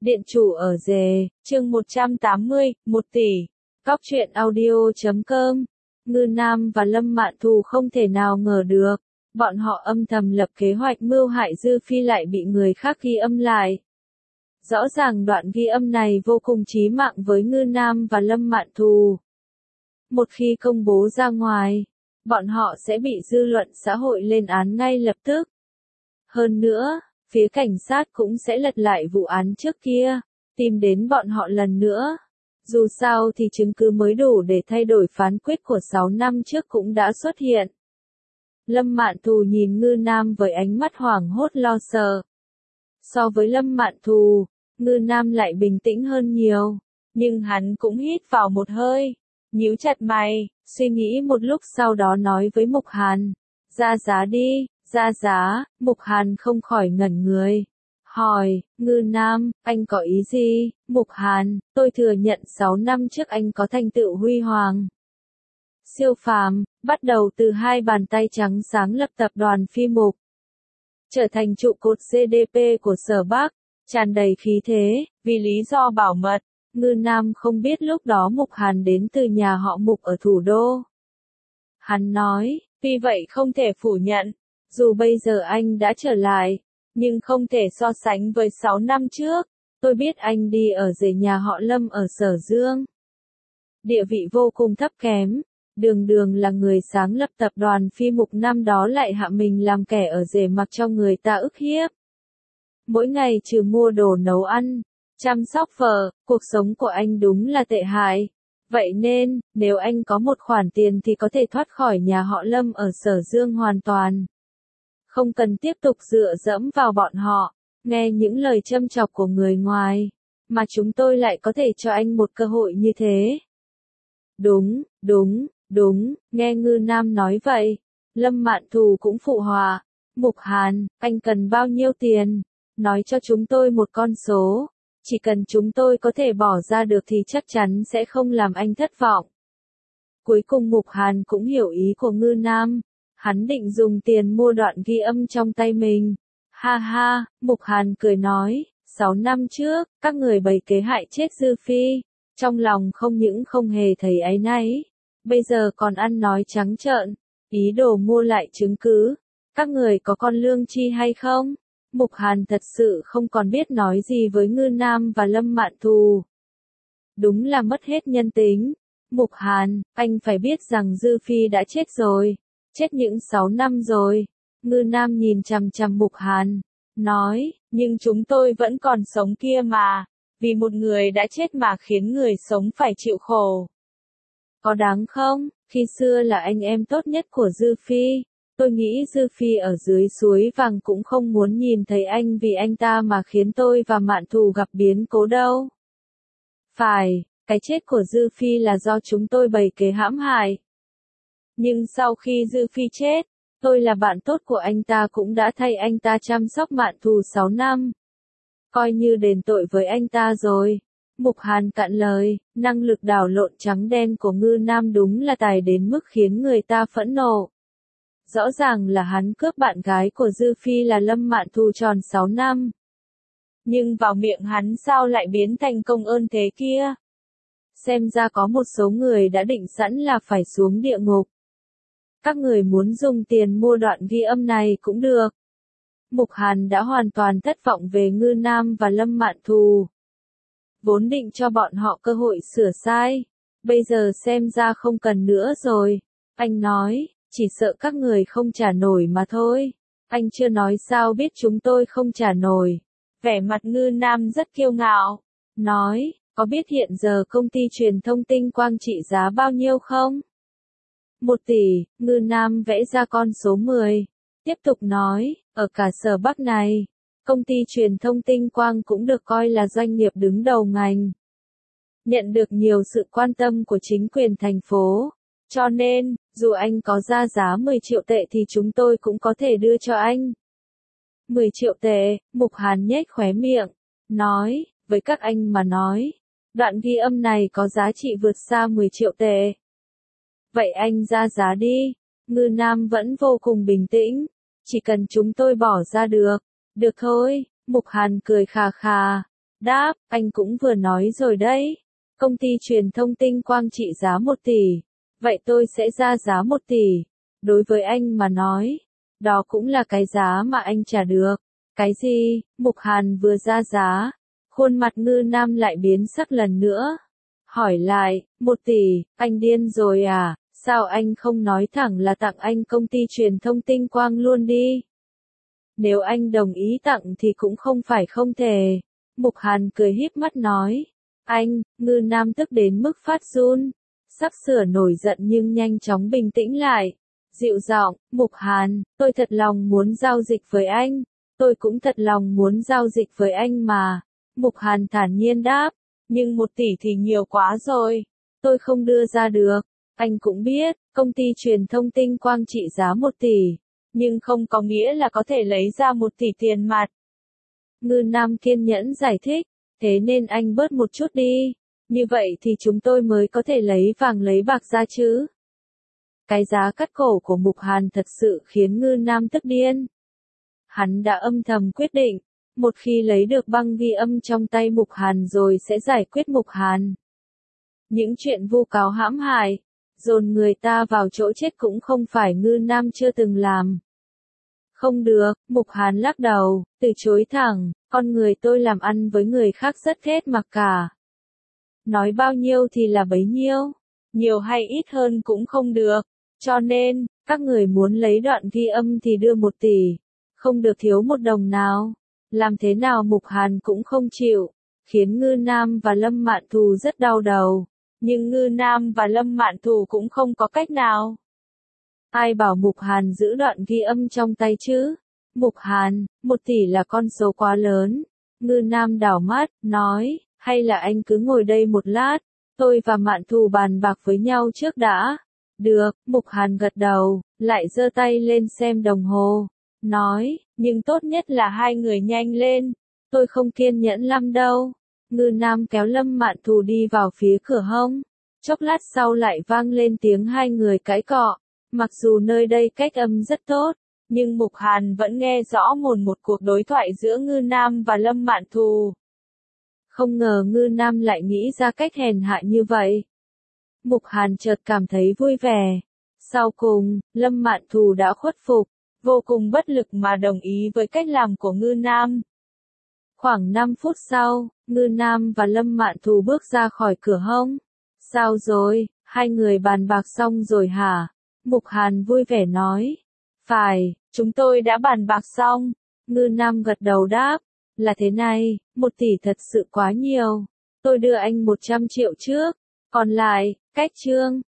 Điện chủ ở rề, chương 180, 1 tỷ. Cóc truyện audio.com. Ngư Nam và Lâm Mạn Thù không thể nào ngờ được, bọn họ âm thầm lập kế hoạch mưu hại Dư Phi lại bị người khác ghi âm lại. Rõ ràng đoạn ghi âm này vô cùng chí mạng với Ngư Nam và Lâm Mạn Thù. Một khi công bố ra ngoài, bọn họ sẽ bị dư luận xã hội lên án ngay lập tức. Hơn nữa, phía cảnh sát cũng sẽ lật lại vụ án trước kia, tìm đến bọn họ lần nữa. Dù sao thì chứng cứ mới đủ để thay đổi phán quyết của 6 năm trước cũng đã xuất hiện. Lâm Mạn Thù nhìn Ngư Nam với ánh mắt hoảng hốt lo sợ. So với Lâm Mạn Thù, Ngư Nam lại bình tĩnh hơn nhiều, nhưng hắn cũng hít vào một hơi, nhíu chặt mày, suy nghĩ một lúc sau đó nói với Mục Hàn, ra giá đi. Ra giá, Mục Hàn không khỏi ngẩn người. Hỏi, Ngư Nam, anh có ý gì? Mục Hàn, tôi thừa nhận 6 năm trước anh có thành tựu huy hoàng. Siêu phàm, bắt đầu từ 2 bàn tay trắng sáng lập tập đoàn Phi Mục. Trở thành trụ cột GDP của Sở Bắc, tràn đầy khí thế, vì lý do bảo mật. Ngư Nam không biết lúc đó Mục Hàn đến từ nhà họ Mục ở thủ đô. Hắn nói, vì vậy không thể phủ nhận. Dù bây giờ anh đã trở lại, nhưng không thể so sánh với 6 năm trước. Tôi biết anh đi ở rể nhà họ Lâm ở Sở Dương. Địa vị vô cùng thấp kém, đường là người sáng lập tập đoàn Phi Mục năm đó lại hạ mình làm kẻ ở rể mặc cho người ta ức hiếp. Mỗi ngày trừ mua đồ nấu ăn, chăm sóc vợ, cuộc sống của anh đúng là tệ hại. Vậy nên, nếu anh có một khoản tiền thì có thể thoát khỏi nhà họ Lâm ở Sở Dương hoàn toàn. Không cần tiếp tục dựa dẫm vào bọn họ, nghe những lời châm chọc của người ngoài, mà chúng tôi lại có thể cho anh một cơ hội như thế. Đúng, nghe Ngư Nam nói vậy, Lâm Mạn Thù cũng phụ họa. Mục Hàn, anh cần bao nhiêu tiền? Nói cho chúng tôi một con số, chỉ cần chúng tôi có thể bỏ ra được thì chắc chắn sẽ không làm anh thất vọng. Cuối cùng Mục Hàn cũng hiểu ý của Ngư Nam. Hắn định dùng tiền mua đoạn ghi âm trong tay mình. Ha ha, Mục Hàn cười nói, 6 năm trước, các người bày kế hại chết Dư Phi. Trong lòng không những không hề thấy áy náy, bây giờ còn ăn nói trắng trợn, ý đồ mua lại chứng cứ. Các người có con lương chi hay không? Mục Hàn thật sự không còn biết nói gì với Ngư Nam và Lâm Mạn Thù. Đúng là mất hết nhân tính. Mục Hàn, anh phải biết rằng Dư Phi đã chết rồi. Chết những 6 năm rồi. Ngư Nam nhìn chằm chằm Mục Hàn, nói, nhưng chúng tôi vẫn còn sống kia mà, vì một người đã chết mà khiến người sống phải chịu khổ. Có đáng không? Khi xưa là anh em tốt nhất của Dư Phi, tôi nghĩ Dư Phi ở dưới suối vàng cũng không muốn nhìn thấy anh vì anh ta mà khiến tôi và Mạn Thù gặp biến cố đâu. Phải, cái chết của Dư Phi là do chúng tôi bày kế hãm hại. Nhưng sau khi Dư Phi chết, tôi là bạn tốt của anh ta cũng đã thay anh ta chăm sóc Mạn Thù 6 năm. Coi như đền tội với anh ta rồi. Mục Hàn cạn lời, năng lực đảo lộn trắng đen của Ngư Nam đúng là tài đến mức khiến người ta phẫn nộ. Rõ ràng là hắn cướp bạn gái của Dư Phi là Lâm Mạn Thù tròn 6 năm. Nhưng vào miệng hắn sao lại biến thành công ơn thế kia? Xem ra có một số người đã định sẵn là phải xuống địa ngục. Các người muốn dùng tiền mua đoạn ghi âm này cũng được. Mục Hàn đã hoàn toàn thất vọng về Ngư Nam và Lâm Mạn Thù. Vốn định cho bọn họ cơ hội sửa sai. Bây giờ xem ra không cần nữa rồi. Anh nói, chỉ sợ các người không trả nổi mà thôi. Anh chưa nói sao biết chúng tôi không trả nổi. Vẻ mặt Ngư Nam rất kiêu ngạo. Nói, có biết hiện giờ công ty truyền thông Tinh Quang trị giá bao nhiêu không? 1 tỷ, Ngư Nam vẽ ra con số 10. Tiếp tục nói, ở cả Sở Bắc này, công ty truyền thông Tinh Quang cũng được coi là doanh nghiệp đứng đầu ngành. Nhận được nhiều sự quan tâm của chính quyền thành phố. Cho nên, dù anh có ra giá 10 triệu tệ thì chúng tôi cũng có thể đưa cho anh. 10 triệu tệ, Mục Hàn nhếch khóe miệng. Nói, với các anh mà nói, đoạn ghi âm này có giá trị vượt xa 10 triệu tệ. Vậy anh ra giá đi. Ngư Nam vẫn vô cùng bình tĩnh. Chỉ cần chúng tôi bỏ ra được. Được thôi, Mục Hàn cười khà khà. đáp, anh cũng vừa nói rồi đấy. Công ty truyền thông tinh quang trị giá 1 tỷ. Vậy tôi sẽ ra giá 1 tỷ. Đối với anh mà nói, đó cũng là cái giá mà anh trả được. Cái gì? Mục Hàn vừa ra giá. Khuôn mặt Ngư Nam lại biến sắc lần nữa. Hỏi lại, 1 tỷ, anh điên rồi à? Sao anh không nói thẳng là tặng anh công ty truyền thông tinh quang luôn đi? Nếu anh đồng ý tặng thì cũng không phải không thể. Mục Hàn cười híp mắt nói. Anh, Ngư Nam tức đến mức phát run. Sắp sửa nổi giận nhưng nhanh chóng bình tĩnh lại. Dịu giọng, Mục Hàn, tôi thật lòng muốn giao dịch với anh. Tôi cũng thật lòng muốn giao dịch với anh mà. Mục Hàn thản nhiên đáp. Nhưng 1 tỷ thì nhiều quá rồi. Tôi không đưa ra được. Anh cũng biết, công ty truyền thông tinh quang trị giá 1 tỷ. Nhưng không có nghĩa là có thể lấy ra 1 tỷ tiền mặt. Ngư Nam kiên nhẫn giải thích. Thế nên anh bớt một chút đi. Như vậy thì chúng tôi mới có thể lấy vàng lấy bạc ra chứ. Cái giá cắt cổ của Mục Hàn thật sự khiến Ngư Nam tức điên. Hắn đã âm thầm quyết định. Một khi lấy được băng ghi âm trong tay Mục Hàn rồi sẽ giải quyết Mục Hàn. Những chuyện vu cáo hãm hại, dồn người ta vào chỗ chết cũng không phải Ngư Nam chưa từng làm. Không được, Mục Hàn lắc đầu, từ chối thẳng, con người tôi làm ăn với người khác rất hết mặc cả. Nói bao nhiêu thì là bấy nhiêu, nhiều hay ít hơn cũng không được, cho nên, các người muốn lấy đoạn ghi âm thì đưa 1 tỷ, không được thiếu 1 đồng nào. Làm thế nào Mục Hàn cũng không chịu, khiến Ngư Nam và Lâm Mạn Thù rất đau đầu. Nhưng Ngư Nam và Lâm Mạn Thù cũng không có cách nào. Ai bảo Mục Hàn giữ đoạn ghi âm trong tay chứ? Mục Hàn, 1 tỷ là con số quá lớn. Ngư Nam đảo mắt, nói, hay là anh cứ ngồi đây một lát, tôi và Mạn Thù bàn bạc với nhau trước đã. Được, Mục Hàn gật đầu, lại giơ tay lên xem đồng hồ, nói, nhưng tốt nhất là hai người nhanh lên, tôi không kiên nhẫn lắm đâu. Ngư Nam kéo Lâm Mạn Thù đi vào phía cửa hông. Chốc lát sau lại vang lên tiếng hai người cãi cọ. Mặc dù nơi đây cách âm rất tốt, nhưng Mục Hàn vẫn nghe rõ một cuộc đối thoại giữa Ngư Nam và Lâm Mạn Thù. Không ngờ Ngư Nam lại nghĩ ra cách hèn hạ như vậy. Mục Hàn chợt cảm thấy vui vẻ. Sau cùng, Lâm Mạn Thù đã khuất phục, vô cùng bất lực mà đồng ý với cách làm của Ngư Nam. Khoảng 5 phút sau, Ngư Nam và Lâm Mạn Thù bước ra khỏi cửa hông. Sao rồi, hai người bàn bạc xong rồi hả? Mục Hàn vui vẻ nói. Phải, chúng tôi đã bàn bạc xong. Ngư Nam gật đầu đáp. Là thế này, 1 tỷ thật sự quá nhiều. Tôi đưa anh 100 triệu trước. Còn lại, cách trương.